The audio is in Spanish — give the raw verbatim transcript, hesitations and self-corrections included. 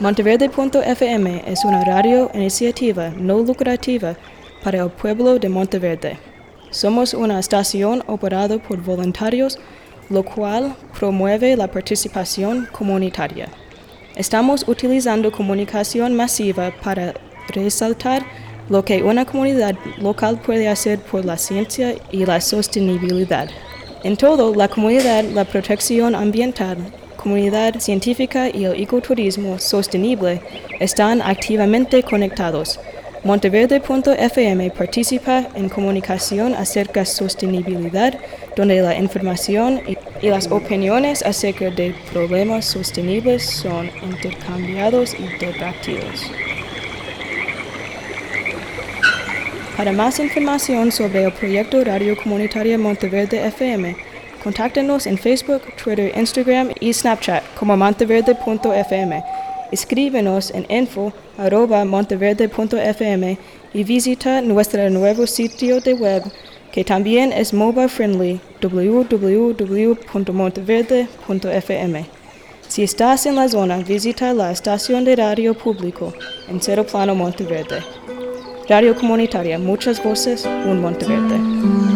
Monteverde punto F M es una radio iniciativa no lucrativa para el pueblo de Monteverde. Somos una estación operada por voluntarios, lo cual promueve la participación comunitaria. Estamos utilizando comunicación masiva para resaltar lo que una comunidad local puede hacer por la ciencia y la sostenibilidad. En todo, la comunidad, la protección ambiental, comunidad científica y el ecoturismo sostenible están activamente conectados. Monteverde punto F M participa en comunicación acerca de sostenibilidad, donde la información y las opiniones acerca de problemas sostenibles son intercambiados y debatidos. Para más información sobre el proyecto Radio Comunitaria Monteverde F M, contáctenos en Facebook, Twitter, Instagram y Snapchat como Monteverde punto F M. Escríbenos en info arroba monteverde punto F M y visita nuestro nuevo sitio de web que también es mobile friendly, w w w punto monteverde punto F M. Si estás en la zona, visita la estación de radio público en Cero Plano Monteverde. Radio Comunitaria, muchas voces, un Monteverde.